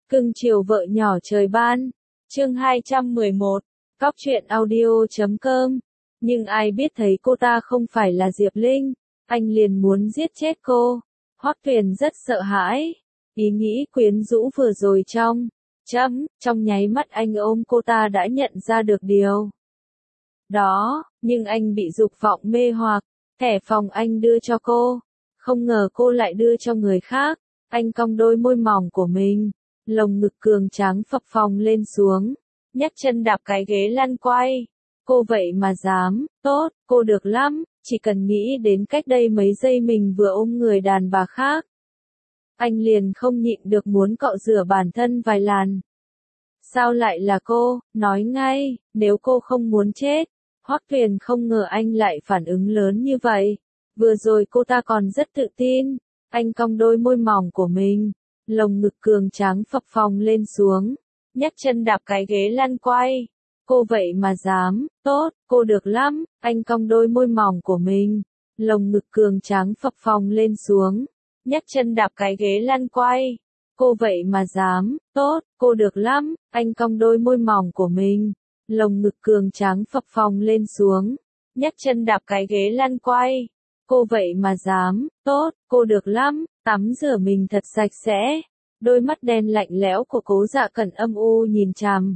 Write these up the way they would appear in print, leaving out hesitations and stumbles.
Cưng chiều vợ nhỏ trời ban. Chương 211. Cóc truyện audio.com. Nhưng ai biết thấy cô ta không phải là Diệp Linh, anh liền muốn giết chết cô. Hoắc Tuyền rất sợ hãi. Ý nghĩ quyến rũ vừa rồi trong nháy mắt anh ôm cô ta đã nhận ra được điều đó, nhưng anh bị dục vọng mê hoặc. Thẻ phòng anh đưa cho cô, không ngờ cô lại đưa cho người khác. Anh cong đôi môi mỏng của mình, lồng ngực cường tráng phập phồng lên xuống, nhấc chân đạp cái ghế lăn quay. Cô vậy mà dám, tốt, cô được lắm, chỉ cần nghĩ đến cách đây mấy giây mình vừa ôm người đàn bà khác. Anh liền không nhịn được muốn cọ rửa bản thân vài lần. Sao lại là cô, nói ngay, nếu cô không muốn chết. Hoắc Tuyền không ngờ anh lại phản ứng lớn như vậy. Vừa rồi cô ta còn rất tự tin. Anh cong đôi môi mỏng của mình, lồng ngực cường tráng phập phồng lên xuống, nhấc chân đạp cái ghế lăn quay. Cô vậy mà dám, tốt, cô được lắm, anh cong đôi môi mỏng của mình, lồng ngực cường tráng phập phồng lên xuống, nhấc chân đạp cái ghế lăn quay. Cô vậy mà dám, tốt, cô được lắm, anh cong đôi môi mỏng của mình, lồng ngực cường tráng phập phồng lên xuống, nhấc chân đạp cái ghế lăn quay. Cô vậy mà dám, tốt, cô được lắm, tắm rửa mình thật sạch sẽ. Đôi mắt đen lạnh lẽo của Cố Dạ Cẩn âm u nhìn chằm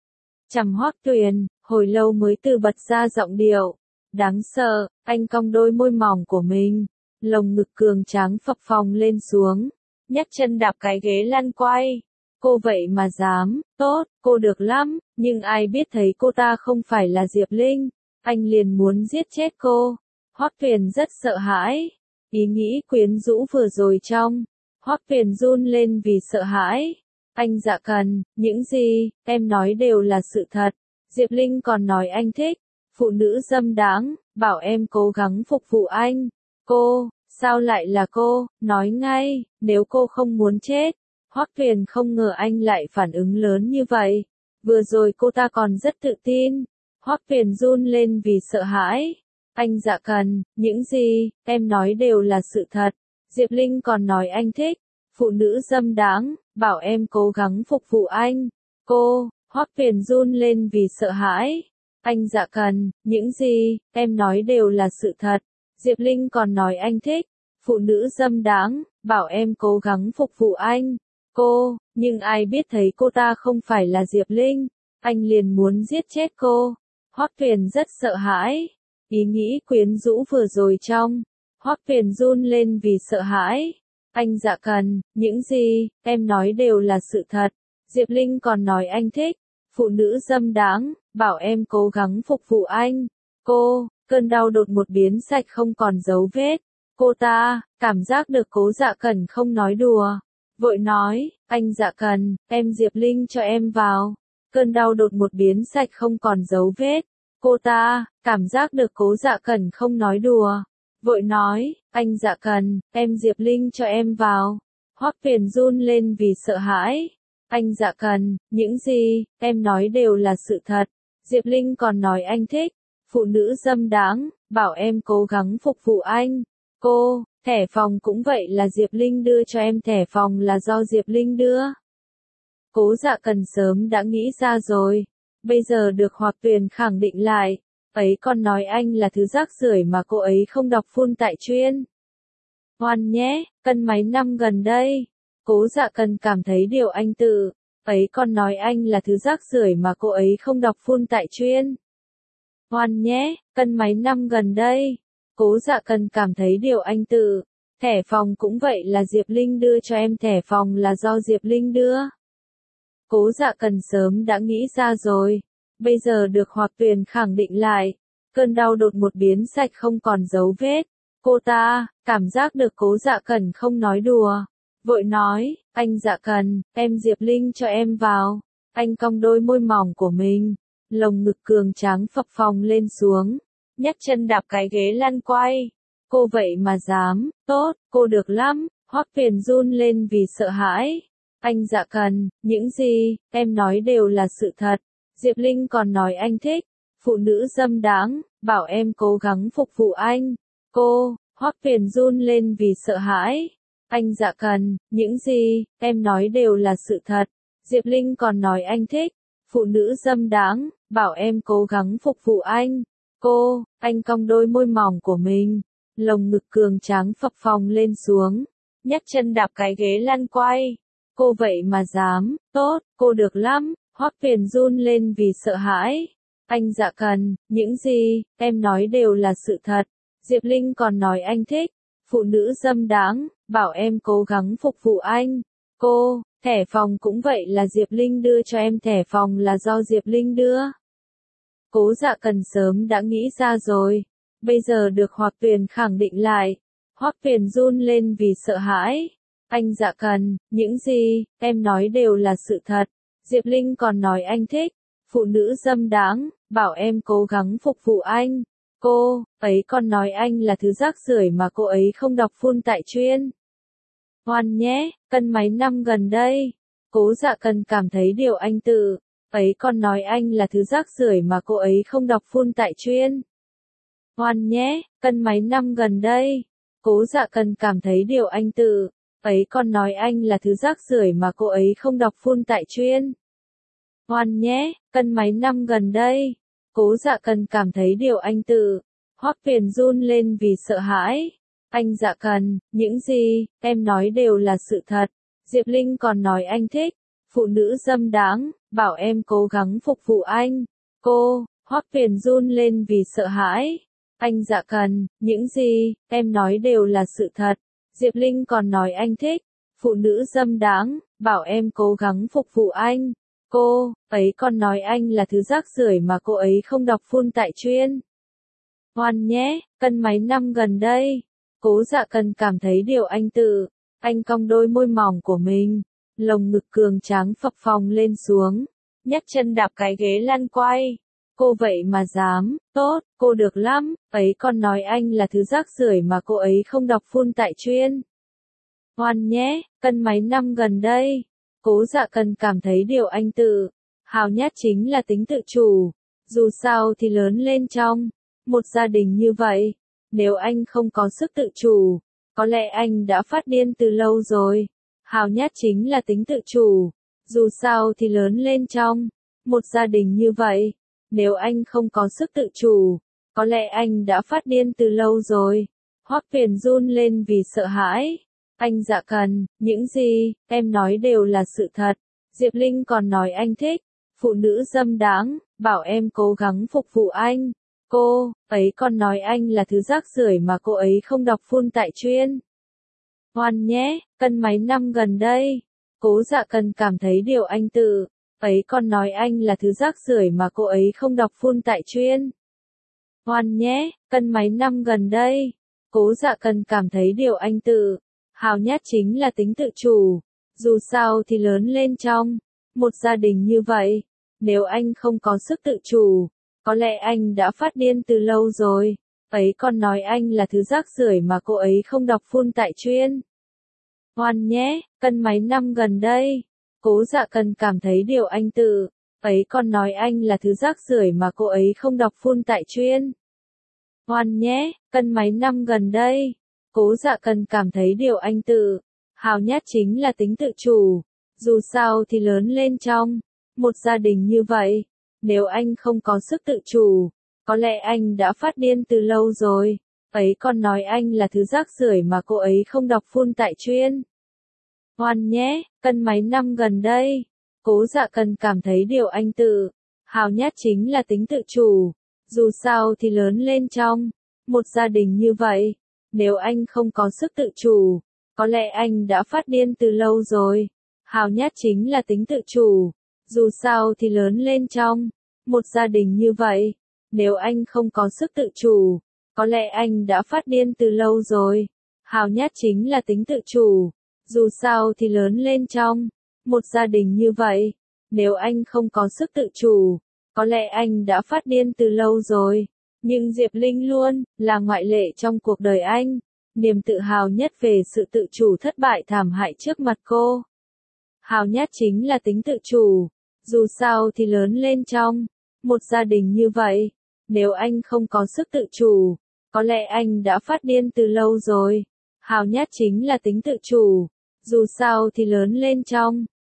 Hoắc Tuyền, hồi lâu mới từ bật ra giọng điệu đáng sợ. Anh cong đôi môi mỏng của mình, lồng ngực cường tráng phập phồng lên xuống, nhấc chân đạp cái ghế lăn quay. Cô vậy mà dám, tốt, cô được lắm, nhưng ai biết thấy cô ta không phải là Diệp Linh, anh liền muốn giết chết cô. Hoắc Tuyền rất sợ hãi. Ý nghĩ quyến rũ vừa rồi Hoắc Tuyền run lên vì sợ hãi. Anh Dạ Cần, những gì em nói đều là sự thật. Diệp Linh còn nói anh thích phụ nữ dâm đáng, bảo em cố gắng phục vụ anh. Cô, sao lại là cô, nói ngay, nếu cô không muốn chết. Hoắc Tuyền không ngờ anh lại phản ứng lớn như vậy. Vừa rồi cô ta còn rất tự tin. Hoắc Tuyền run lên vì sợ hãi. Anh Dạ Cần, những gì em nói đều là sự thật. Diệp Linh còn nói anh thích phụ nữ dâm đáng, bảo em cố gắng phục vụ anh. Cô, Hoắc Tuyền run lên vì sợ hãi. Anh Dạ Cần, những gì em nói đều là sự thật. Diệp Linh còn nói anh thích phụ nữ dâm đáng, bảo em cố gắng phục vụ anh. Cô, nhưng ai biết thấy cô ta không phải là Diệp Linh, anh liền muốn giết chết cô. Hoắc Tuyền rất sợ hãi. Ý nghĩ quyến rũ vừa rồi Hoắc Tuyền run lên vì sợ hãi. Anh Dạ Cần, những gì em nói đều là sự thật. Diệp Linh còn nói anh thích phụ nữ dâm đáng, bảo em cố gắng phục vụ anh. Cô, cơn đau đột một biến sạch không còn dấu vết. Cô ta cảm giác được Cố Dạ Cẩn không nói đùa, vội nói, anh Dạ Cần, em Diệp Linh cho em vào. Cơn đau đột một biến sạch không còn dấu vết. Cô ta cảm giác được Cố Dạ Cẩn không nói đùa, vội nói, anh Dạ Cần, em Diệp Linh cho em vào. Hoắc Tuyền run lên vì sợ hãi. Anh Dạ Cần, những gì em nói đều là sự thật. Diệp Linh còn nói anh thích phụ nữ dâm đáng, bảo em cố gắng phục vụ anh. Cô, thẻ phòng cũng vậy là Diệp Linh đưa cho em, thẻ phòng là do Diệp Linh đưa. Cố Dạ Cần sớm đã nghĩ ra rồi. Bây giờ được Hoắc Tuyền khẳng định lại, ấy còn nói anh là thứ rác rưởi mà cô ấy không đọc full tại chuyên. Ngoan nhé, cân mấy năm gần đây. Cố Dạ Cần cảm thấy điều anh tự, ấy còn nói anh là thứ rác rưởi mà cô ấy không đọc full tại chuyên. Ngoan nhé, cân mấy năm gần đây. Cố Dạ Cần cảm thấy điều anh tự, thẻ phòng cũng vậy là Diệp Linh đưa cho em, thẻ phòng là do Diệp Linh đưa. Cố Dạ Cần sớm đã nghĩ ra rồi. Bây giờ được Hoắc Tuyền khẳng định lại, cơn đau đột một biến sạch không còn dấu vết. Cô ta cảm giác được Cố Dạ Cẩn không nói đùa, vội nói, anh Dạ Cần, em Diệp Linh cho em vào. Anh cong đôi môi mỏng của mình, lồng ngực cường tráng phập phồng lên xuống, nhấc chân đạp cái ghế lăn quay. Cô vậy mà dám, tốt, cô được lắm. Hoắc Tuyền run lên vì sợ hãi. Anh Dạ Cần, những gì em nói đều là sự thật. Diệp Linh còn nói anh thích phụ nữ dâm đáng, bảo em cố gắng phục vụ anh. Cô, Hoắc Tuyền run lên vì sợ hãi. Anh Dạ Cần, những gì em nói đều là sự thật. Diệp Linh còn nói anh thích phụ nữ dâm đáng, bảo em cố gắng phục vụ anh. Anh cong đôi môi mỏng của mình, lồng ngực cường tráng phập phồng lên xuống, nhấc chân đạp cái ghế lăn quay. Cô vậy mà dám, tốt, cô được lắm. Hoắc Tuyền run lên vì sợ hãi. Anh Dạ Cần, những gì em nói đều là sự thật. Diệp Linh còn nói anh thích phụ nữ dâm đáng, bảo em cố gắng phục vụ anh. Thẻ phòng cũng vậy là Diệp Linh đưa cho em, thẻ phòng là do Diệp Linh đưa. Cố Dạ Cần sớm đã nghĩ ra rồi, bây giờ được Hoắc Tuyền khẳng định lại. Hoắc Tuyền run lên vì sợ hãi. Anh Dạ Cần, những gì em nói đều là sự thật. Diệp Linh còn nói anh thích phụ nữ dâm đáng, bảo em cố gắng phục vụ anh. Cô ấy còn nói anh là thứ rác rưởi mà cô ấy không đọc full tại chuyên. Ngoan nhé, cân mấy năm gần đây, Cố Dạ Cần cảm thấy điều anh tự ấy còn nói anh là thứ rác rưởi mà cô ấy không đọc full tại chuyên. Ngoan nhé, cân mấy năm gần đây, Cố Dạ Cần cảm thấy điều anh tự ấy còn nói anh là thứ rác rưởi mà cô ấy không đọc full tại chuyên. Ngoan nhé, cân mấy năm gần đây, Cố Dạ Cần cảm thấy điều anh tự. Hoắc Tuyền run lên vì sợ hãi. Anh Dạ Cần, những gì em nói đều là sự thật. Diệp Linh còn nói anh thích phụ nữ dâm đáng, bảo em cố gắng phục vụ anh. Hoắc Tuyền run lên vì sợ hãi. Anh Dạ Cần, những gì em nói đều là sự thật. Diệp Linh còn nói anh thích phụ nữ dâm đáng, bảo em cố gắng phục vụ anh. Cô ấy còn nói anh là thứ rác rưởi mà cô ấy không đọc full tại chuyên. Ngoan nhé, cân mấy năm gần đây, Cố Dạ Cần cảm thấy điều anh tự. Anh cong đôi môi mỏng của mình, lồng ngực cường tráng phập phồng lên xuống, nhấc chân đạp cái ghế lăn quay. Cô vậy mà dám, tốt, cô được lắm. Ấy còn nói anh là thứ rác rưởi mà cô ấy không đọc full tại chuyên. Ngoan nhé, cân mấy năm gần đây, Cố Dạ Cần cảm thấy điều anh tự hào nhất chính là tính tự chủ. Dù sao thì lớn lên trong một gia đình như vậy, nếu anh không có sức tự chủ, có lẽ anh đã phát điên từ lâu rồi. Hào nhất chính là tính tự chủ. Dù sao thì lớn lên trong một gia đình như vậy, nếu anh không có sức tự chủ, có lẽ anh đã phát điên từ lâu rồi. Hoắc Tuyền run lên vì sợ hãi. Anh Dạ Cần, những gì em nói đều là sự thật. Diệp Linh còn nói anh thích phụ nữ dâm đáng, bảo em cố gắng phục vụ anh. Cô ấy còn nói anh là thứ rác rưởi mà cô ấy không đọc full tại chuyên. Ngoan nhé, cân mấy năm gần đây, Cố Dạ Cần cảm thấy điều anh tự ấy còn nói anh là thứ rác rưởi mà cô ấy không đọc full tại chuyên. Ngoan nhé, cân mấy năm gần đây, Cố Dạ Cần cảm thấy điều anh tự hào nhất chính là tính tự chủ. Dù sao thì lớn lên trong một gia đình như vậy, nếu anh không có sức tự chủ, có lẽ anh đã phát điên từ lâu rồi. Ấy còn nói anh là thứ rác rưởi mà cô ấy không đọc full tại chuyên. Ngoan nhé, cân mấy năm gần đây, Cố Dạ Cần cảm thấy điều anh tự ấy còn nói anh là thứ rác rưởi mà cô ấy không đọc full tại chuyên. Ngoan nhé, cân mấy năm gần đây, Cố Dạ Cần cảm thấy điều anh tự hào nhất chính là tính tự chủ. Dù sao thì lớn lên trong một gia đình như vậy, nếu anh không có sức tự chủ, có lẽ anh đã phát điên từ lâu rồi. Ấy còn nói anh là thứ rác rưởi mà cô ấy không đọc full tại chuyên. Ngoan nhé, cân mấy năm gần đây, Cố Dạ Cần cảm thấy điều anh tự hào nhất chính là tính tự chủ. Dù sao thì lớn lên trong một gia đình như vậy, nếu anh không có sức tự chủ, có lẽ anh đã phát điên từ lâu rồi. Hào nhất chính là tính tự chủ. Dù sao thì lớn lên trong một gia đình như vậy, nếu anh không có sức tự chủ, có lẽ anh đã phát điên từ lâu rồi. Hào nhất chính là tính tự chủ. Dù sao thì lớn lên trong một gia đình như vậy, nếu anh không có sức tự chủ, có lẽ anh đã phát điên từ lâu rồi. Nhưng Diệp Linh luôn là ngoại lệ trong cuộc đời anh. Niềm tự hào nhất về sự tự chủ thất bại thảm hại trước mặt cô. Hào nhất chính là tính tự chủ. Dù sao thì lớn lên trong một gia đình như vậy, nếu anh không có sức tự chủ, có lẽ anh đã phát điên từ lâu rồi. Hào nhất chính là tính tự chủ. Dù sao thì lớn lên trong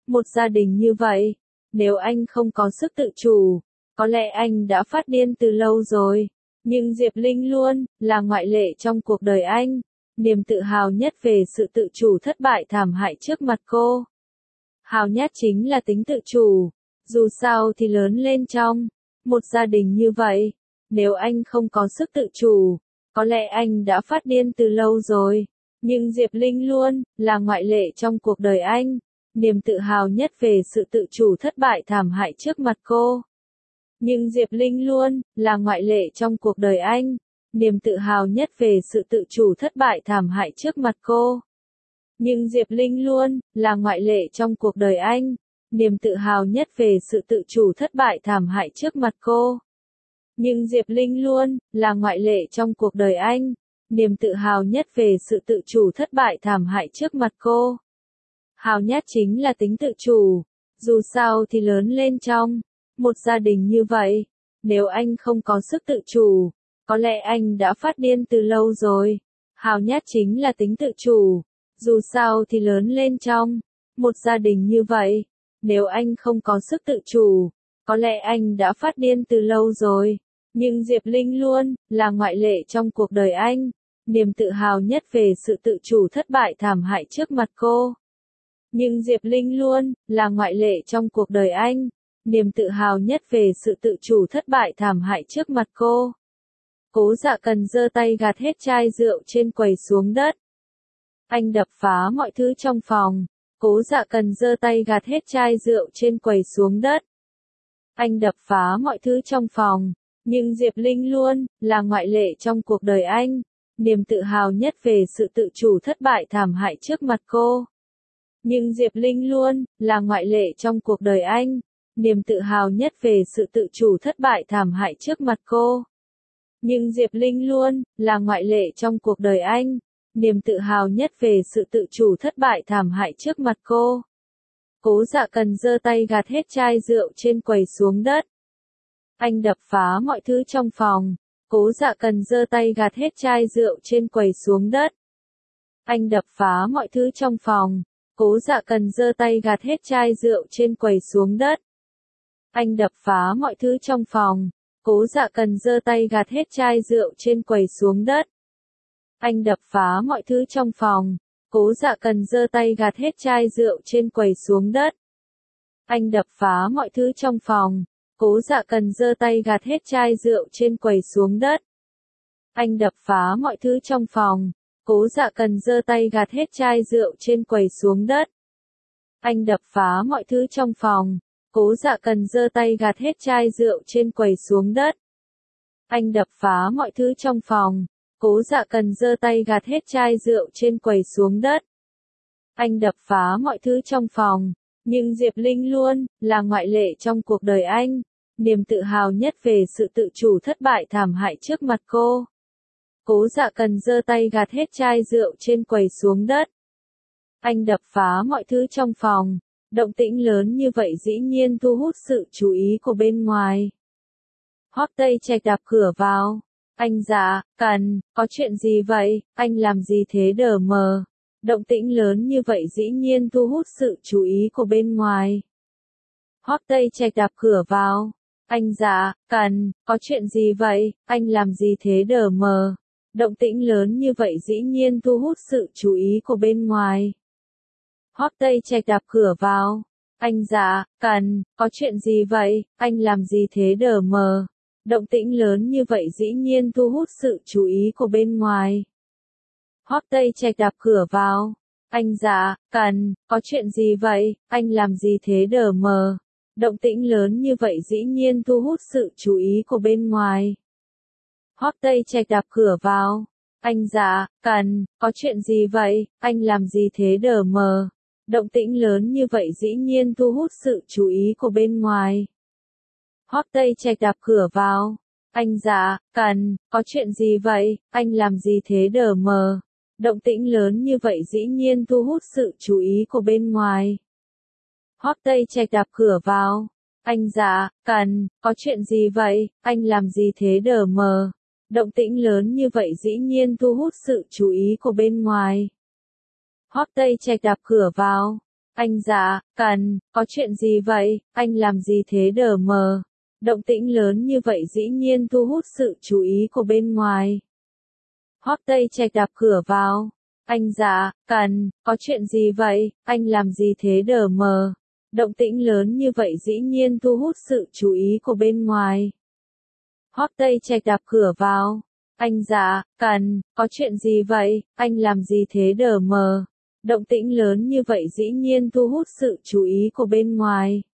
một gia đình như vậy, nếu anh không có sức tự chủ, có lẽ anh đã phát điên từ lâu rồi. Nhưng Diệp Linh luôn là ngoại lệ trong cuộc đời anh. Niềm tự hào nhất về sự tự chủ thất bại thảm hại trước mặt cô. Hào nhất chính là tính tự chủ. Dù sao thì lớn lên trong một gia đình như vậy, nếu anh không có sức tự chủ, có lẽ anh đã phát điên từ lâu rồi. Nhưng Diệp Linh luôn là ngoại lệ trong cuộc đời anh. Niềm tự hào nhất về sự tự chủ thất bại thảm hại trước mặt cô. Nhưng Diệp Linh luôn là ngoại lệ trong cuộc đời anh. Niềm tự hào nhất về sự tự chủ thất bại thảm hại trước mặt cô. Nhưng Diệp Linh luôn là ngoại lệ trong cuộc đời anh. Niềm tự hào nhất về sự tự chủ thất bại thảm hại trước mặt cô. Nhưng Diệp Linh luôn là ngoại lệ trong cuộc đời anh. Niềm tự hào nhất về sự tự chủ thất bại thảm hại trước mặt cô. Hào nhất chính là tính tự chủ. Dù sao thì lớn lên trong một gia đình như vậy, nếu anh không có sức tự chủ, có lẽ anh đã phát điên từ lâu rồi. Hào nhất chính là tính tự chủ. Dù sao thì lớn lên trong một gia đình như vậy, nếu anh không có sức tự chủ, có lẽ anh đã phát điên từ lâu rồi. Nhưng Diệp Linh luôn là ngoại lệ trong cuộc đời anh. Niềm tự hào nhất về sự tự chủ thất bại thảm hại trước mặt cô. Nhưng Diệp Linh luôn là ngoại lệ trong cuộc đời anh. Niềm tự hào nhất về sự tự chủ thất bại thảm hại trước mặt cô. Cố Dạ Cần giơ tay gạt hết chai rượu trên quầy xuống đất. Anh đập phá mọi thứ trong phòng. Cố Dạ Cần giơ tay gạt hết chai rượu trên quầy xuống đất. Anh đập phá mọi thứ trong phòng. Nhưng Diệp Linh luôn là ngoại lệ trong cuộc đời anh. Niềm tự hào nhất về sự tự chủ thất bại thảm hại trước mặt cô. Nhưng Diệp Linh luôn là ngoại lệ trong cuộc đời anh. Niềm tự hào nhất về sự tự chủ thất bại thảm hại trước mặt cô. Nhưng Diệp Linh luôn là ngoại lệ trong cuộc đời anh. Niềm tự hào nhất về sự tự chủ thất bại thảm hại trước mặt cô. Cố Dạ Cần giơ tay gạt hết chai rượu trên quầy xuống đất. Anh đập phá mọi thứ trong phòng. Cố Dạ Cần giơ tay gạt hết chai rượu trên quầy xuống đất. Anh đập phá mọi thứ trong phòng. Cố Dạ Cần giơ tay gạt hết chai rượu trên quầy xuống đất. Anh đập phá mọi thứ trong phòng. Cố Dạ Cần giơ tay gạt hết chai rượu trên quầy xuống đất. Anh đập phá mọi thứ trong phòng. Cố Dạ Cần giơ tay gạt hết chai rượu trên quầy xuống đất. Anh đập phá mọi thứ trong phòng. Cố Dạ Cần giơ tay gạt hết chai rượu trên quầy xuống đất. Anh đập phá mọi thứ trong phòng. Cố Dạ Cần giơ tay gạt hết chai rượu trên quầy xuống đất. Anh đập phá mọi thứ trong phòng. Cố Dạ Cần giơ tay gạt hết chai rượu trên quầy xuống đất. Anh đập phá mọi thứ trong phòng. Cố Dạ Cần giơ tay gạt hết chai rượu trên quầy xuống đất. Anh đập phá mọi thứ trong phòng. Nhưng Diệp Linh luôn là ngoại lệ trong cuộc đời anh. Niềm tự hào nhất về sự tự chủ thất bại thảm hại trước mặt cô. Cố Dạ Cần giơ tay gạt hết chai rượu trên quầy xuống đất. Anh đập phá mọi thứ trong phòng. Động tĩnh lớn như vậy dĩ nhiên thu hút sự chú ý của bên ngoài. Hoắc Tây Trạch đạp cửa vào. Anh Dạ Cần, có chuyện gì vậy, anh làm gì thế đờ mờ? Động tĩnh lớn như vậy dĩ nhiên thu hút sự chú ý của bên ngoài. Hoắc Tây Trạch đạp cửa vào. Anh Dạ Cần, có chuyện gì vậy, anh làm gì thế đờ mờ? Động tĩnh lớn như vậy dĩ nhiên thu hút sự chú ý của bên ngoài. Hoắc Tây Trạch đạp cửa vào. Anh Dạ Cần, có chuyện gì vậy, anh làm gì thế đờ mờ? Động tĩnh lớn như vậy dĩ nhiên thu hút sự chú ý của bên ngoài. Hoắc Tây Trạch đạp cửa vào. Anh Dạ Cần, có chuyện gì vậy, anh làm gì thế đờ mờ? Động tĩnh lớn như vậy dĩ nhiên thu hút sự chú ý của bên ngoài. Hoắc Tây Trạch đạp cửa vào. Anh Dạ Cần, có chuyện gì vậy, anh làm gì thế đờ mờ? Động tĩnh lớn như vậy dĩ nhiên thu hút sự chú ý của bên ngoài. Hoắc Tây Trạch đạp cửa vào. Anh Dạ Cần, có chuyện gì vậy, anh làm gì thế đờ mờ? Động tĩnh lớn như vậy dĩ nhiên thu hút sự chú ý của bên ngoài. Hoắc Tây Trạch đạp cửa vào. Anh Dạ Cần, có chuyện gì vậy, anh làm gì thế đờ mờ? Động tĩnh lớn như vậy dĩ nhiên thu hút sự chú ý của bên ngoài. Hoắc Tây Trạch đạp cửa vào. Anh dạ, cần, có chuyện gì vậy, anh làm gì thế đờ mờ? Động tĩnh lớn như vậy dĩ nhiên thu hút sự chú ý của bên ngoài. Hót Tây Trạch đạp cửa vào. Anh dạ, cần, có chuyện gì vậy, anh làm gì thế đờ mờ? Động tĩnh lớn như vậy dĩ nhiên thu hút sự chú ý của bên ngoài. Hót Tây Trạch đạp cửa vào. Anh dạ, cần, có chuyện gì vậy, anh làm gì thế đờ mờ? Động tĩnh lớn như vậy dĩ nhiên thu hút sự chú ý của bên ngoài.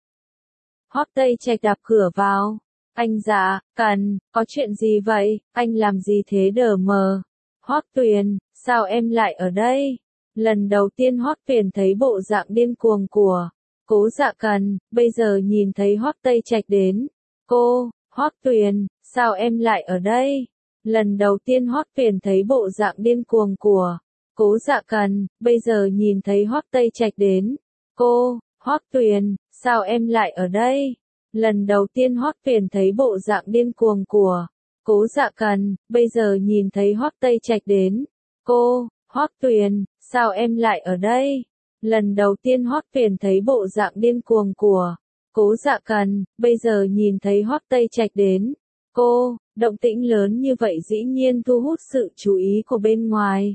Hót Tây Trạch đạp cửa vào. Anh dạ, cần, có chuyện gì vậy, anh làm gì thế đờ mờ? Hót Tuyền, sao em lại ở đây? Lần đầu tiên Hót Tuyền thấy bộ dạng điên cuồng của Cố Dạ Cần, bây giờ nhìn thấy Hót Tây Trạch đến. Cô, Hót Tuyền, sao em lại ở đây? Lần đầu tiên Hót Tuyền thấy bộ dạng điên cuồng của Cố Dạ Cần, bây giờ nhìn thấy Hót Tây Trạch đến. Cô, Hót Tuyền, sao em lại ở đây? Lần đầu tiên Hót Tuyền thấy bộ dạng điên cuồng của Cố Dạ Cần, bây giờ nhìn thấy Hót Tây Trạch đến. Cô, Hót Tuyền, sao em lại ở đây? Lần đầu tiên Hót Tuyền thấy bộ dạng điên cuồng của Cố Dạ Cần, bây giờ nhìn thấy Hót Tây Trạch đến. Cô, động tĩnh lớn như vậy dĩ nhiên thu hút sự chú ý của bên ngoài.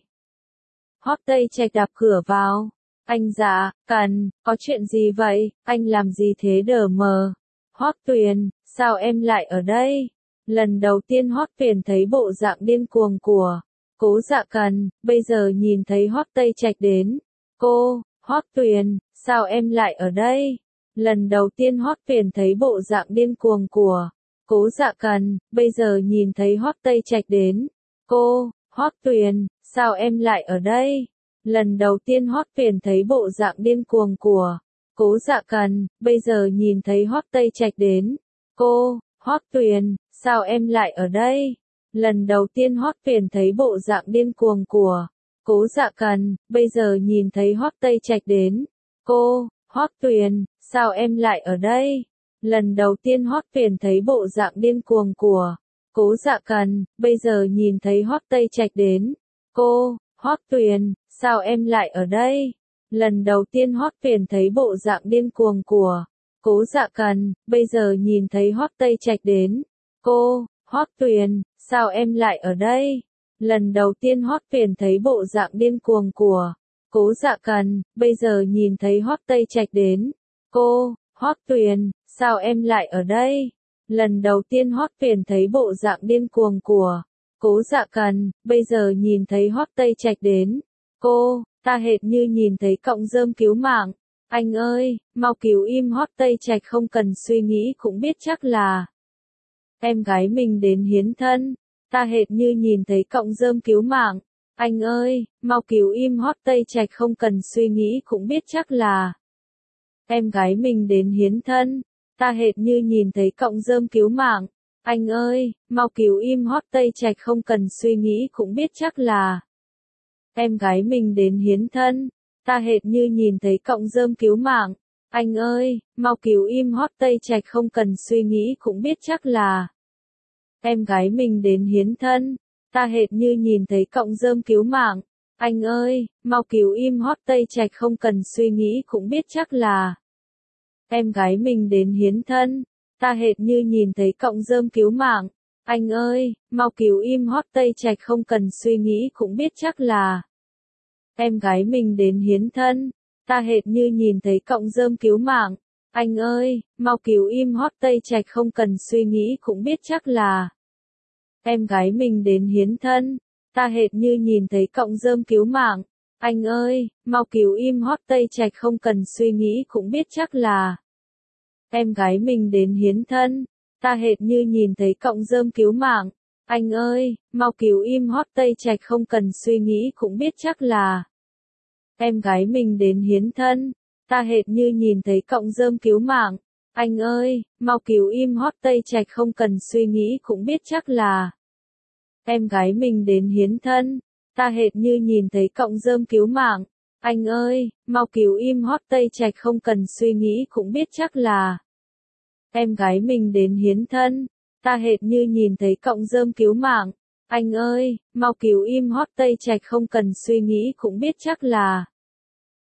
Hót Tây Trạch đạp cửa vào. Anh dạ, cần, có chuyện gì vậy, anh làm gì thế đờ mờ? Hót Tuyền, sao em lại ở đây? Lần đầu tiên Hót Tuyền thấy bộ dạng điên cuồng của Cố Dạ Cần, bây giờ nhìn thấy Hót Tây Trạch đến. Cô, Hót Tuyền, sao em lại ở đây? Lần đầu tiên Hót Tuyền thấy bộ dạng điên cuồng của Cố Dạ Cần, bây giờ nhìn thấy Hót Tây Trạch đến. Cô, Hót Tuyền, sao em lại ở đây? Lần đầu tiên Hót Tuyền thấy bộ dạng điên cuồng của Cố Dạ Cần, bây giờ nhìn thấy Hót Tây Trạch đến. Cô, Hót Tuyền, sao em lại ở đây? Lần đầu tiên Hót Tuyền thấy bộ dạng điên cuồng của Cố Dạ Cần, bây giờ nhìn thấy Hót Tây Trạch đến. Cô, Hót Tuyền, sao em lại ở đây? Lần đầu tiên Hót Tuyền thấy bộ dạng điên cuồng của Cố Dạ Cần, bây giờ nhìn thấy Hót Tây Trạch đến. Cô, Hót Tuyền, sao em lại ở đây? Lần đầu tiên Hót Tuyền thấy bộ dạng điên cuồng của Cố Dạ Cần, bây giờ nhìn thấy Hót Tây Trạch đến. Cô, Hót Tuyền, sao em lại ở đây? Lần đầu tiên Hót Tuyền thấy bộ dạng điên cuồng của Cố Dạ Cần, bây giờ nhìn thấy Hót Tây Trạch đến. Cô, Hót Tuyền, sao em lại ở đây? Lần đầu tiên Hót Tuyền thấy bộ dạng điên cuồng của Cố Dạ Cần, bây giờ nhìn thấy Hót Tây Trạch đến. Cô, ta hệt như nhìn thấy cọng rơm cứu mạng. Anh ơi, mau cứu im Hót Tây Trạch không cần suy nghĩ cũng biết chắc là em gái mình đến hiến thân. Ta hệt như nhìn thấy cọng rơm cứu mạng. Anh ơi, mau cứu im Hót Tây Trạch không cần suy nghĩ cũng biết chắc là em gái mình đến hiến thân. Ta hệt như nhìn thấy cọng rơm cứu mạng. Anh ơi, mau cứu im Hót Tây Trạch không cần suy nghĩ cũng biết chắc là em gái mình đến hiến thân. Ta hệt như nhìn thấy cọng rơm cứu mạng. Anh ơi, mau cứu im Hót Tây Trạch không cần suy nghĩ cũng biết chắc là em gái mình đến hiến thân. Ta hệt như nhìn thấy cọng rơm cứu mạng. Anh ơi, mau cứu im Hót Tây Trạch không cần suy nghĩ cũng biết chắc là em gái mình đến hiến thân. Ta hệt như nhìn thấy cọng rơm cứu mạng. Anh ơi, mau cứu im Hót Tây Trạch không cần suy nghĩ cũng biết chắc là em gái mình đến hiến thân. Ta hệt như nhìn thấy cọng rơm cứu mạng. Anh ơi, mau cứu im Hót Tây Trạch không cần suy nghĩ cũng biết chắc là em gái mình đến hiến thân. Ta hệt như nhìn thấy cọng rơm cứu mạng. Anh ơi, mau cứu im Hót Tây Trạch không cần suy nghĩ cũng biết chắc là em gái mình đến hiến thân. Ta hệt như nhìn thấy cọng rơm cứu mạng. Anh ơi, mau cứu im Hót Tây Trạch không cần suy nghĩ cũng biết chắc là em gái mình đến hiến thân. Ta hệt như nhìn thấy cọng rơm cứu mạng. Anh ơi, mau cứu im Hót Tây Trạch không cần suy nghĩ cũng biết chắc là em gái mình đến hiến thân. Ta hệt như nhìn thấy cọng rơm cứu mạng. Anh ơi, mau cứu im Hót Tây Trạch không cần suy nghĩ cũng biết chắc là em gái mình đến hiến thân. Ta hệt như nhìn thấy cọng rơm cứu mạng. Anh ơi, mau cứu im Hót Tây Trạch không cần suy nghĩ cũng biết chắc là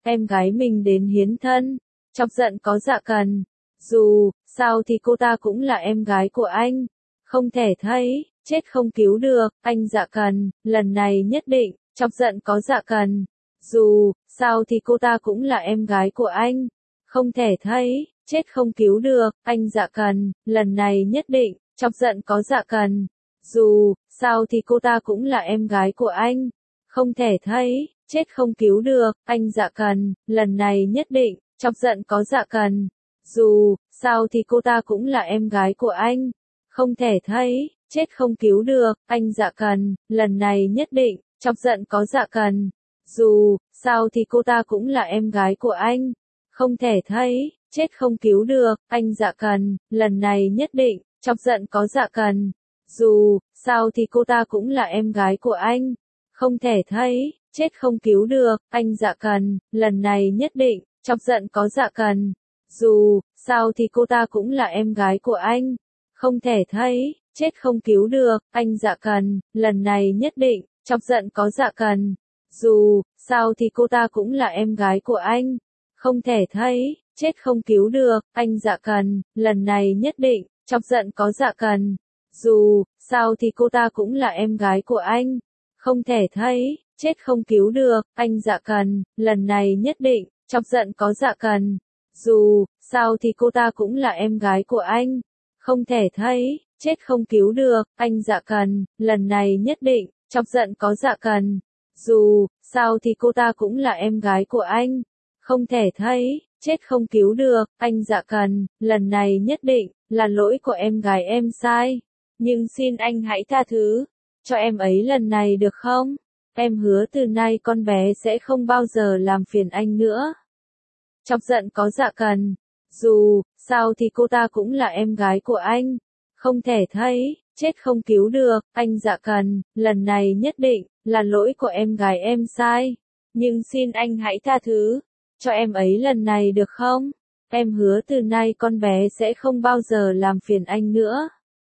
em gái mình đến hiến thân. Chọc giận có dạ cần. Dù sao thì cô ta cũng là em gái của anh. Không thể thấy, chết không cứu được, anh dạ cần, lần này nhất định. Chọc giận có dạ cần. Dù sao thì cô ta cũng là em gái của anh. Không thể thấy, chết không cứu được, anh dạ cần, lần này nhất định. Chọc giận có dạ cần. Dù sao thì cô ta cũng là em gái của anh. Không thể thấy, chết không cứu được, anh dạ cần, lần này nhất định. Chọc giận có dạ cần. Dù sao thì cô ta cũng là em gái của anh. Không thể thấy, chết không cứu được, anh dạ cần, lần này nhất định. Chọc giận có dạ cần. Dù sao thì cô ta cũng là em gái của anh. Không thể thấy, chết không cứu được, anh dạ cần, lần này nhất định. Chọc giận có dạ cần. Dù sao thì cô ta cũng là em gái của anh. Không thể thấy, chết không cứu được, anh dạ cần, lần này nhất định. Chọc giận có dạ cần. Dù sao thì cô ta cũng là em gái của anh. Không thể thấy, chết không cứu được, anh dạ cần, lần này nhất định. Chọc giận có dạ cần. Dù sao thì cô ta cũng là em gái của anh. Không thể thấy, chết không cứu được, anh dạ cần, lần này nhất định. Chọc giận có dạ cần. Dù sao thì cô ta cũng là em gái của anh. Không thể thấy, chết không cứu được, anh dạ cần, lần này nhất định. Chọc giận có dạ cần. Dù sao thì cô ta cũng là em gái của anh. Không thể thấy, chết không cứu được, anh dạ cần, lần này nhất định. Chọc giận có dạ cần. Dù sao thì cô ta cũng là em gái của anh. Không thể thấy, chết không cứu được, anh dạ cần, lần này nhất định. Là lỗi của em gái em sai. Nhưng xin anh hãy tha thứ cho em ấy lần này được không? Em hứa từ nay con bé sẽ không bao giờ làm phiền anh nữa. Chọc giận có dạ cần. Dù sao thì cô ta cũng là em gái của anh. Không thể thấy, chết không cứu được, anh dạ cần, lần này nhất định. Là lỗi của em gái em sai. Nhưng xin anh hãy tha thứ cho em ấy lần này được không? Em hứa từ nay con bé sẽ không bao giờ làm phiền anh nữa.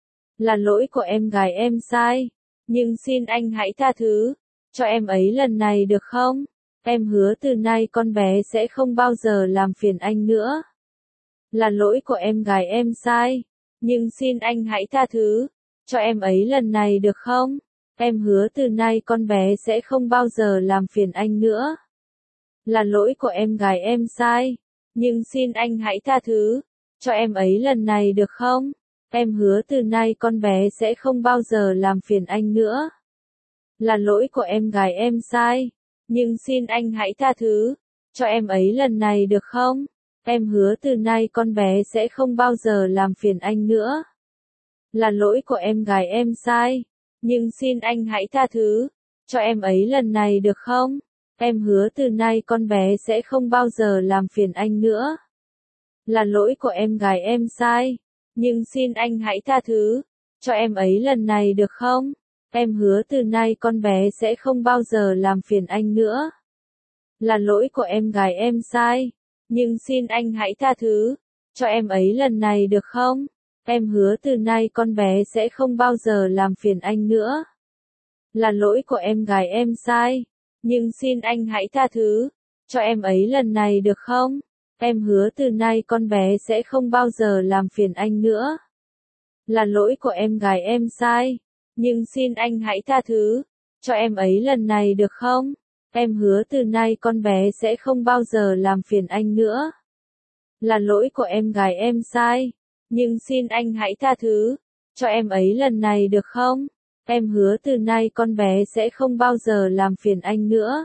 Là lỗi của em gái em sai. Nhưng xin anh hãy tha thứ cho em ấy lần này được không? Em hứa từ nay con bé sẽ không bao giờ làm phiền anh nữa. Là lỗi của em gái em sai. Nhưng xin anh hãy tha thứ cho em ấy lần này được không? Em hứa từ nay con bé sẽ không bao giờ làm phiền anh nữa. Là lỗi của em gái em sai. Nhưng xin anh hãy tha thứ cho em ấy lần này được không? Em hứa từ nay con bé sẽ không bao giờ làm phiền anh nữa. Là lỗi của em gái em sai. Nhưng xin anh hãy tha thứ cho em ấy lần này được không? Em hứa từ nay con bé sẽ không bao giờ làm phiền anh nữa. Là lỗi của em gái em sai. Nhưng xin anh hãy tha thứ cho em ấy lần này được không? Em hứa từ nay con bé sẽ không bao giờ làm phiền anh nữa. Là lỗi của em gái em sai. Nhưng xin anh hãy tha thứ cho em ấy lần này được không? Em hứa từ nay con bé sẽ không bao giờ làm phiền anh nữa. Là lỗi của em gái em sai. Nhưng xin anh hãy tha thứ cho em ấy lần này được không? Em hứa từ nay con bé sẽ không bao giờ làm phiền anh nữa. Là lỗi của em gái em sai. Nhưng xin anh hãy tha thứ cho em ấy lần này được không? Em hứa từ nay con bé sẽ không bao giờ làm phiền anh nữa. Là lỗi của em gái em sai. Nhưng xin anh hãy tha thứ cho em ấy lần này được không? Em hứa từ nay con bé sẽ không bao giờ làm phiền anh nữa. Là lỗi của em gái em sai. Nhưng xin anh hãy tha thứ cho em ấy lần này được không? Em hứa từ nay con bé sẽ không bao giờ làm phiền anh nữa.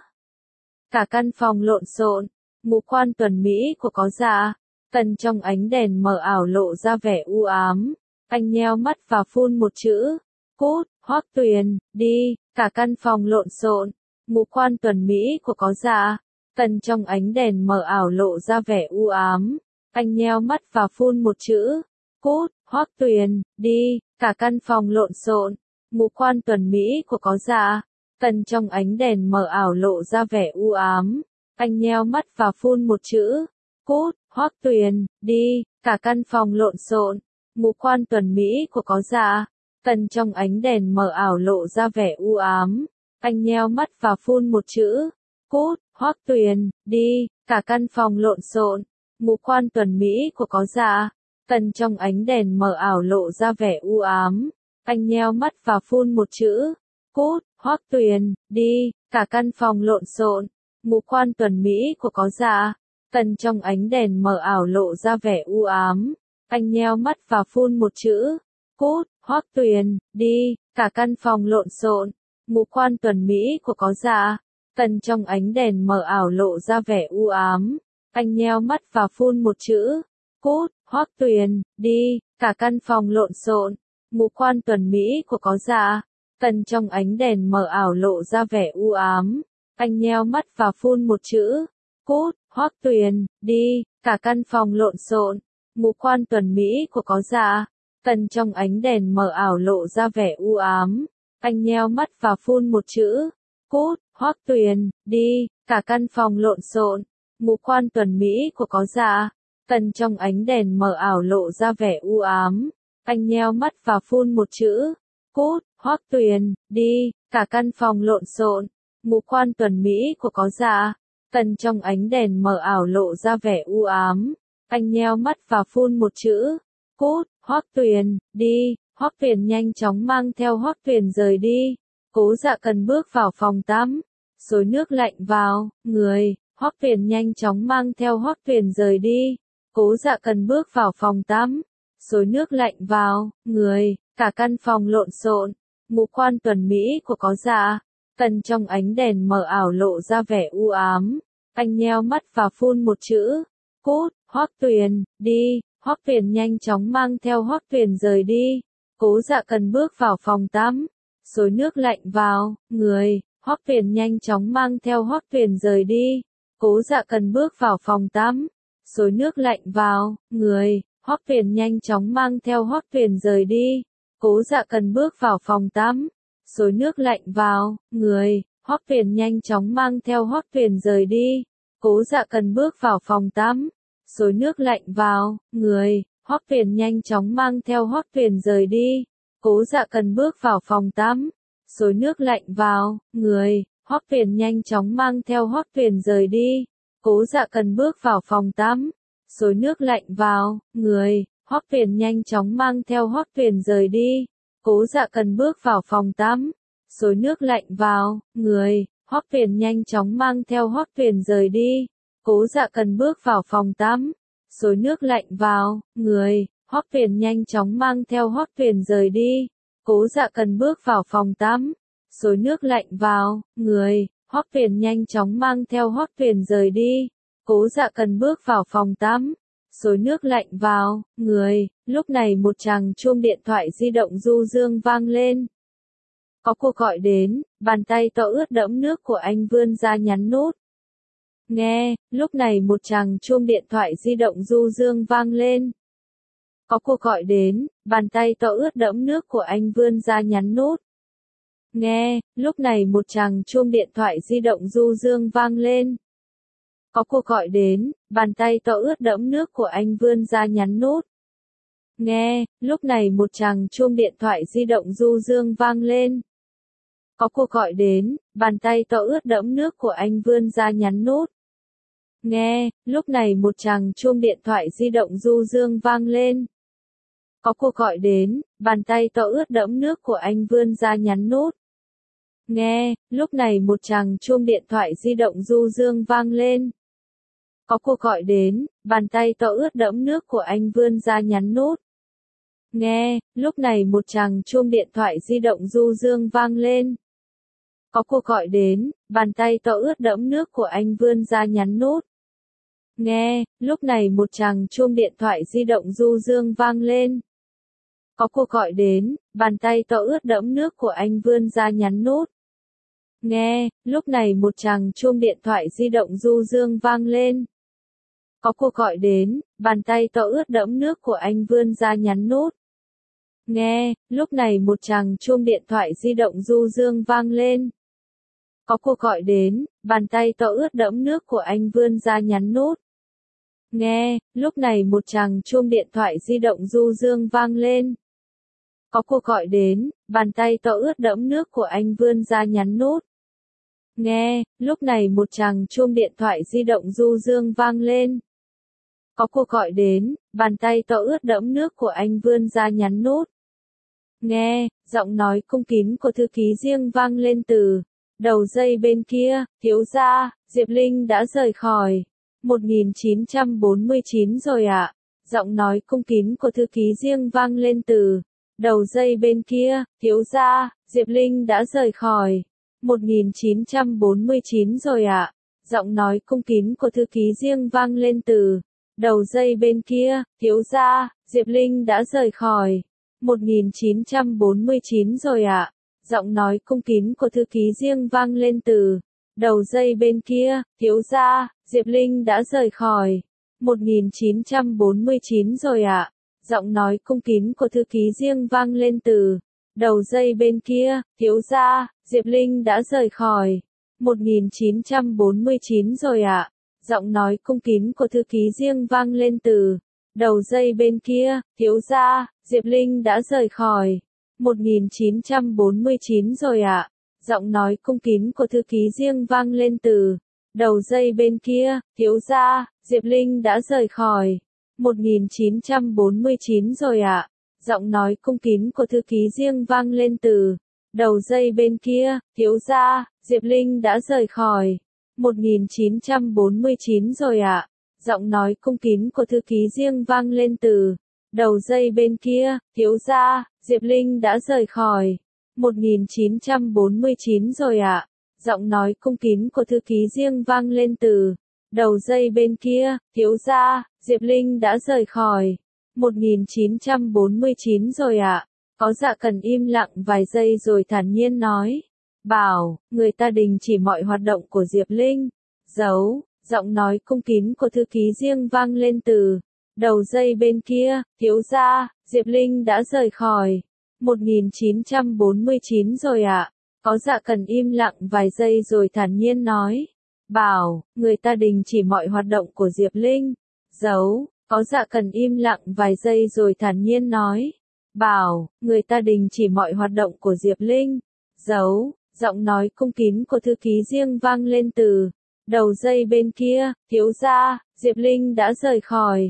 Cả căn phòng lộn xộn, ngũ quan tuần mỹ của có dạ. Tần trong ánh đèn mờ ảo lộ ra vẻ u ám. Anh nheo mắt và phun một chữ. Cút, Hoắc Tuyền, đi. Cả căn phòng lộn xộn, ngũ quan tuần mỹ của có dạ. Tần trong ánh đèn mờ ảo lộ ra vẻ u ám. Anh nheo mắt và phun một chữ. Cút, Hoắc Tuyền, đi. Cả căn phòng lộn xộn, ngũ quan tuần mỹ của có dạ. Tần trong ánh đèn mờ ảo lộ ra vẻ u ám. Anh nheo mắt và phun một chữ. Cút, Hoắc Tuyền, đi. Cả căn phòng lộn xộn, ngũ quan tuần mỹ của có dạ. Tần trong ánh đèn mờ ảo lộ ra vẻ u ám. Anh nheo mắt và phun một chữ. Cút, Hoắc Tuyền, đi. cả căn phòng lộn xộn, ngũ quan tuần mỹ của có dạ. Tần trong ánh đèn mờ ảo lộ ra vẻ u ám. Anh nheo mắt và phun một chữ. Cút, Hoắc Tuyền, đi, cả căn phòng lộn xộn, ngũ quan tuần mỹ của có dạ. Tần trong ánh đèn mờ ảo lộ ra vẻ u ám. Anh nheo mắt và phun một chữ. Cút, Hoắc Tuyền, đi, cả căn phòng lộn xộn, ngũ quan tuần mỹ của có dạ. Tần trong ánh đèn mờ ảo lộ ra vẻ u ám. Anh nheo mắt và phun một chữ. Cút, Hoắc Tuyền, đi, cả căn phòng lộn xộn, ngũ quan tuần mỹ của có dạ. Tần trong ánh đèn mờ ảo lộ ra vẻ u ám. Anh nheo mắt và phun một chữ. Cút, Hoắc Tuyền, đi, cả căn phòng lộn xộn, ngũ quan tuần mỹ của có dạ. Tần trong ánh đèn mờ ảo lộ ra vẻ u ám. Anh nheo mắt và phun một chữ. Cút, Hoắc Tuyền, đi, cả căn phòng lộn xộn, ngũ quan tuần mỹ của có dạ. Tần trong ánh đèn mờ ảo lộ ra vẻ u ám. Anh nheo mắt và phun một chữ. Cút, Hoắc Tuyền, đi, cả căn phòng lộn xộn, ngũ quan tuần mỹ của có dạ. Tần trong ánh đèn mờ ảo lộ ra vẻ u ám. Anh nheo mắt và phun một chữ. Cút, Hoắc Tuyền, đi. Hoắc Tuyền nhanh chóng mang theo Hoắc Tuyền rời đi. Cố Dạ Cần bước vào phòng tắm, xối nước lạnh vào người. Hoắc Tuyền nhanh chóng mang theo Hoắc Tuyền rời đi. Cố Dạ Cần bước vào phòng tắm, xối nước lạnh vào người. Cả căn phòng lộn xộn, ngũ quan tuần mỹ của có dạ. Tần trong ánh đèn mờ ảo lộ ra vẻ u ám. Anh nheo mắt và phun một chữ. Cút, Hoắc Tuyền, đi. Hoắc Tuyền nhanh chóng mang theo Hoắc Tuyền rời đi. Cố Dạ Cần bước vào phòng tắm, xối nước lạnh vào người. Hoắc Tuyền nhanh chóng mang theo Hoắc Tuyền rời đi. Cố Dạ Cần bước vào phòng tắm, xối nước lạnh vào người. Hoắc Tuyền nhanh chóng mang theo Hoắc Tuyền rời đi. Cố Dạ Cần bước vào phòng tắm, xối nước lạnh vào người. Hoắc Tuyền nhanh chóng mang theo Hoắc Tuyền rời đi. Cố Dạ Cần bước vào phòng tắm, xối nước lạnh vào người. Hoắc Tuyền nhanh chóng mang theo Hoắc Tuyền rời đi. Cố Dạ Cần bước vào phòng tắm, xối nước lạnh vào người. Hoắc Tuyền nhanh chóng mang theo Hoắc Tuyền rời đi. Cố Dạ Cần bước vào phòng tắm, xối nước lạnh vào người. Hoắc Tuyền nhanh chóng mang theo Hoắc Tuyền rời đi. Cố Dạ Cần bước vào phòng tắm, xối nước lạnh vào người. Hoắc Tuyền nhanh chóng mang theo Hoắc Tuyền rời đi. Cố Dạ Cần bước vào phòng tắm, xối nước lạnh vào người. Hoắc Tuyền nhanh chóng mang theo Hoắc Tuyền rời đi. Cố Dạ Cần bước vào phòng tắm, xối nước lạnh vào người. Hoắc Tuyền nhanh chóng mang theo Hoắc Tuyền rời đi. Cố Dạ Cần bước vào phòng tắm, xối nước lạnh vào người. Lúc này một chàng chuông điện thoại di động du dương vang lên. Có cuộc gọi đến, bàn tay to ướt đẫm nước của anh vươn ra nhắn nút. Nghe, lúc này một chàng chuông điện thoại di động du dương vang lên. Có cuộc gọi đến, bàn tay to ướt đẫm nước của anh vươn ra nhắn nút. Nghe, lúc này một chàng chuông điện thoại di động du dương vang lên. Có cuộc gọi đến, bàn tay to ướt đẫm nước của anh vươn ra nhắn nút. Nghe, lúc này một chàng chuông điện thoại di động du dương vang lên. Có cuộc gọi đến, bàn tay to ướt đẫm nước của anh vươn ra nhắn nút. Nghe, lúc này một chàng chuông điện thoại di động du dương vang lên. Có cuộc gọi đến, bàn tay to ướt đẫm nước của anh vươn ra nhắn nút. Nghe, lúc này một chàng chuông điện thoại di động du dương vang lên. Có cuộc gọi đến, bàn tay to ướt đẫm nước của anh vươn ra nhắn nút. Nghe, lúc này một chàng chuông điện thoại di động du dương vang lên. Có cuộc gọi đến, bàn tay to ướt đẫm nước của anh vươn ra nhắn nút. Nghe, lúc này một chàng chuông điện thoại di động du dương vang lên. Có cuộc gọi đến, bàn tay to ướt đẫm nước của anh vươn ra nhắn nút. Nghe, lúc này một chàng chuông điện thoại di động du dương vang lên. Có cuộc gọi đến, bàn tay to ướt đẫm nước của anh vươn ra nhắn nút. Nghe, lúc này một chàng chuông điện thoại di động du dương vang lên. Có cuộc gọi đến, bàn tay to ướt đẫm nước của anh vươn ra nhắn nút. Nghe, lúc này một chàng chuông điện thoại di động du dương vang lên. Có cuộc gọi đến, bàn tay to ướt đẫm nước của anh vươn ra nhắn nút. Nghe, lúc này một chàng chuông điện thoại di động du dương vang lên. Có cuộc gọi đến, bàn tay to ướt đẫm nước của anh vươn ra nhấn nút. Nghe, giọng nói cung kín của thư ký riêng vang lên từ đầu dây bên kia, thiếu gia, Diệp Linh đã rời khỏi. 1949 rồi ạ. Giọng nói cung kín của thư ký riêng vang lên từ đầu dây bên kia, thiếu gia, Diệp Linh đã rời khỏi. 1949 rồi ạ. Giọng nói cung kín của thư ký riêng vang lên từ đầu dây bên kia, thiếu gia, Diệp Linh đã rời khỏi. 1949 rồi ạ. Giọng nói cung kín của thư ký riêng vang lên từ đầu dây bên kia, thiếu gia, Diệp Linh đã rời khỏi. 1949 rồi ạ. Giọng nói cung kín của thư ký riêng vang lên từ đầu dây bên kia, thiếu gia, Diệp Linh đã rời khỏi. 1949 rồi ạ. Giọng nói cung kín của thư ký riêng vang lên từ đầu dây bên kia, thiếu gia, Diệp Linh đã rời khỏi. 1949 rồi ạ. Giọng nói cung kín của thư ký riêng vang lên từ đầu dây bên kia, thiếu gia, Diệp Linh đã rời khỏi. 1949 rồi ạ. Giọng nói cung kín của thư ký riêng vang lên từ đầu dây bên kia, thiếu gia, Diệp Linh đã rời khỏi. 1949 rồi ạ. Giọng nói cung kín của thư ký riêng vang lên từ đầu dây bên kia, thiếu gia, Diệp Linh đã rời khỏi. 1949 rồi ạ. Giọng nói cung kín của thư ký riêng vang lên từ đầu dây bên kia, thiếu gia, Diệp Linh đã rời khỏi. 1949 rồi ạ. Có Dạ Cần im lặng vài giây rồi thản nhiên nói. Bảo, người ta đình chỉ mọi hoạt động của Diệp Linh. Giấu, giọng nói cung kín của thư ký riêng vang lên từ đầu dây bên kia, thiếu gia, Diệp Linh đã rời khỏi. 1949 rồi ạ. Có Dạ Cần im lặng vài giây rồi thản nhiên nói. Bảo, người ta đình chỉ mọi hoạt động của Diệp Linh. Giấu, có Dạ Cần im lặng vài giây rồi thản nhiên nói. Bảo, người ta đình chỉ mọi hoạt động của Diệp Linh. Giấu, giọng nói cung kín của thư ký riêng vang lên từ đầu dây bên kia, thiếu gia, Diệp Linh đã rời khỏi.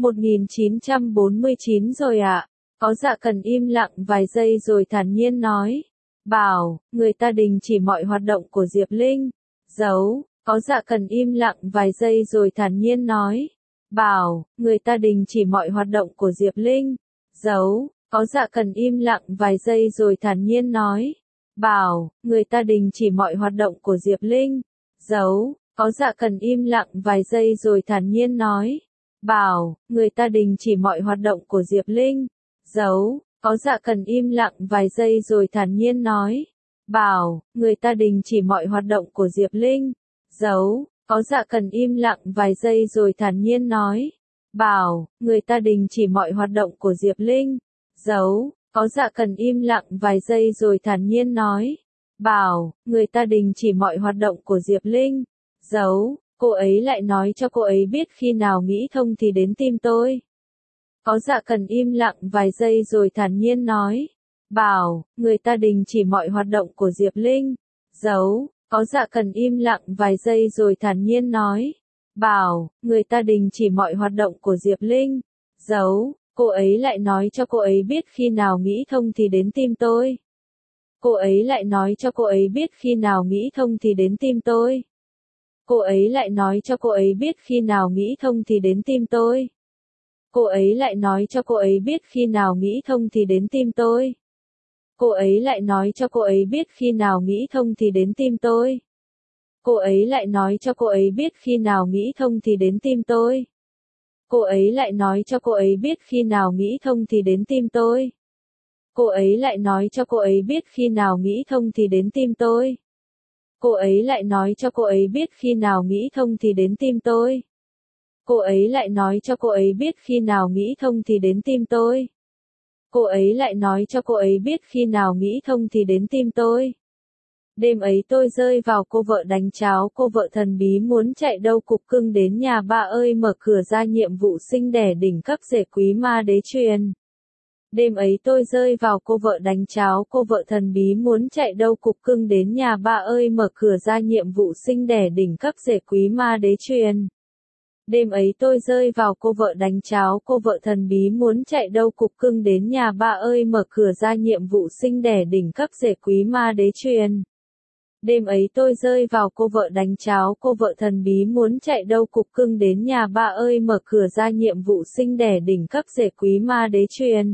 1949 rồi ạ. Có Dạ Cần im lặng vài giây rồi thản nhiên nói. Bảo, người ta đình chỉ mọi hoạt động của Diệp Linh. Giấu, có Dạ Cần im lặng vài giây rồi thản nhiên nói. Bảo, người ta đình chỉ mọi hoạt động của Diệp Linh. Giấu, có Dạ Cần im lặng vài giây rồi thản nhiên nói. Bảo, người ta đình chỉ mọi hoạt động của Diệp Linh. Giấu, có Dạ Cần im lặng vài giây rồi thản nhiên nói. Bảo, người ta đình chỉ mọi hoạt động của Diệp Linh. Giấu, có Dạ Cần im lặng vài giây rồi thản nhiên nói. Bảo, người ta đình chỉ mọi hoạt động của Diệp Linh. Giấu, có Dạ Cần im lặng vài giây rồi thản nhiên nói. Bảo, người ta đình chỉ mọi hoạt động của Diệp Linh. Giấu, có Dạ Cần im lặng vài giây rồi thản nhiên nói. Bảo, người ta đình chỉ mọi hoạt động của Diệp Linh. Giấu, cô ấy lại nói cho cô ấy biết khi nào nghĩ thông thì đến tìm tôi. Có Dạ Cần im lặng vài giây rồi thản nhiên nói. Bảo, người ta đình chỉ mọi hoạt động của Diệp Linh. Giấu, có Dạ Cần im lặng vài giây rồi thản nhiên nói. Bảo, người ta đình chỉ mọi hoạt động của Diệp Linh. Giấu, cô ấy lại nói cho cô ấy biết khi nào nghĩ thông thì đến tìm tôi. Cô ấy lại nói cho cô ấy biết khi nào nghĩ thông thì đến tìm tôi. Cô ấy lại nói cho cô ấy biết khi nào nghĩ thông thì đến tìm tôi. Cô ấy lại nói cho cô ấy biết khi nào nghĩ thông thì đến tìm tôi. Cô ấy lại nói cho cô ấy biết khi nào nghĩ thông thì đến tìm tôi. Cô ấy lại nói cho cô ấy biết khi nào nghĩ thông thì đến tìm tôi. Cô ấy lại nói cho cô ấy biết khi nào nghĩ thông thì đến tìm tôi. Cô ấy lại nói cho cô ấy biết khi nào nghĩ thông thì đến tìm tôi. Cô ấy lại nói cho cô ấy biết khi nào nghĩ thông thì đến tìm tôi. Cô ấy lại nói cho cô ấy biết khi nào nghĩ thông thì đến tìm tôi. Cô ấy lại nói cho cô ấy biết khi nào nghĩ thông thì đến tìm tôi. Đêm ấy tôi rơi vào cô vợ đánh cháo, cô vợ thần bí muốn chạy đâu cục cưng đến nhà ba ơi, mở cửa ra nhiệm vụ sinh đẻ đỉnh cấp rể quý ma đế truyền. Đêm ấy tôi rơi vào cô vợ đánh cháo, cô vợ thần bí muốn chạy đâu cục cưng đến nhà ba ơi mở cửa ra nhiệm vụ sinh đẻ đỉnh cấp rể quý ma đế truyền. Đêm ấy tôi rơi vào cô vợ đánh cháo, cô vợ thần bí muốn chạy đâu cục cưng đến nhà ba ơi mở cửa ra nhiệm vụ sinh đẻ đỉnh cấp rể quý ma đế truyền. Đêm ấy tôi rơi vào cô vợ đánh cháo, cô vợ thần bí muốn chạy đâu cục cưng đến nhà ba ơi mở cửa ra nhiệm vụ sinh đẻ đỉnh cấp rể quý ma đế truyền.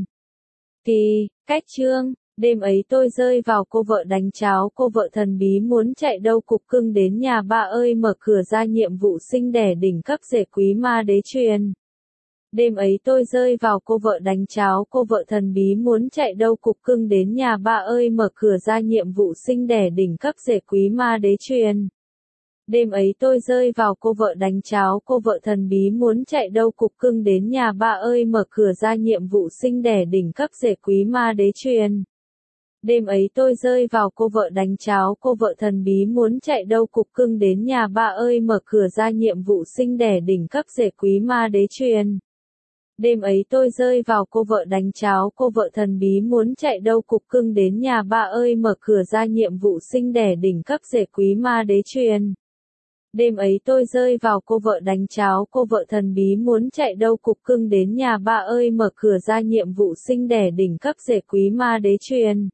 Cách chương, đêm ấy tôi rơi vào cô vợ đánh cháo, cô vợ thần bí muốn chạy đâu cục cưng đến nhà ba ơi mở cửa ra nhiệm vụ sinh đẻ đỉnh cấp rể quý ma đế truyền. Đêm ấy tôi rơi vào cô vợ đánh cháo, cô vợ thần bí muốn chạy đâu cục cưng đến nhà ba ơi mở cửa ra nhiệm vụ sinh đẻ đỉnh cấp rể quý ma đế truyền. Đêm ấy tôi rơi vào cô vợ đánh cháo, cô vợ thần bí muốn chạy đâu cục cưng đến nhà ba ơi mở cửa ra nhiệm vụ sinh đẻ đỉnh cấp rể quý ma đế truyền. Đêm ấy tôi rơi vào cô vợ đánh cháo, cô vợ thần bí muốn chạy đâu cục cưng đến nhà ba ơi mở cửa ra nhiệm vụ sinh đẻ đỉnh cấp rể quý ma đế truyền. Đêm ấy tôi rơi vào cô vợ đánh cháo, cô vợ thần bí muốn chạy đâu cục cưng đến nhà ba ơi mở cửa ra nhiệm vụ sinh đẻ đỉnh cấp rể quý ma đế truyền. Đêm ấy tôi rơi vào cô vợ đánh cháo, cô vợ thần bí muốn chạy đâu cục cưng đến nhà ba ơi mở cửa ra nhiệm vụ sinh đẻ đỉnh cấp rể quý ma đế truyền.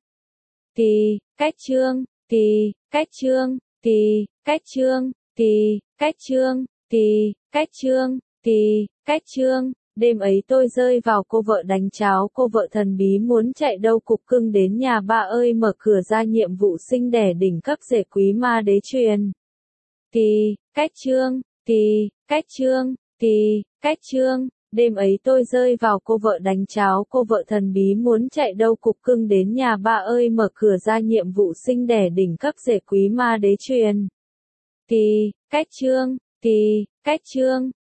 Cách chương, cách chương, cách chương, cách chương, cách chương, cách chương. Đêm ấy tôi rơi vào cô vợ đánh cháo, cô vợ thần bí muốn chạy đâu cục cưng đến nhà ba ơi mở cửa ra nhiệm vụ sinh đẻ đỉnh cấp rể quý ma đế truyền. Cách chương, cách chương, cách chương. Đêm ấy tôi rơi vào cô vợ đánh cháo, cô vợ thần bí muốn chạy đâu cục cưng đến nhà ba ơi mở cửa ra nhiệm vụ sinh đẻ đỉnh cấp rể quý ma đế truyền. Cách chương, cách chương,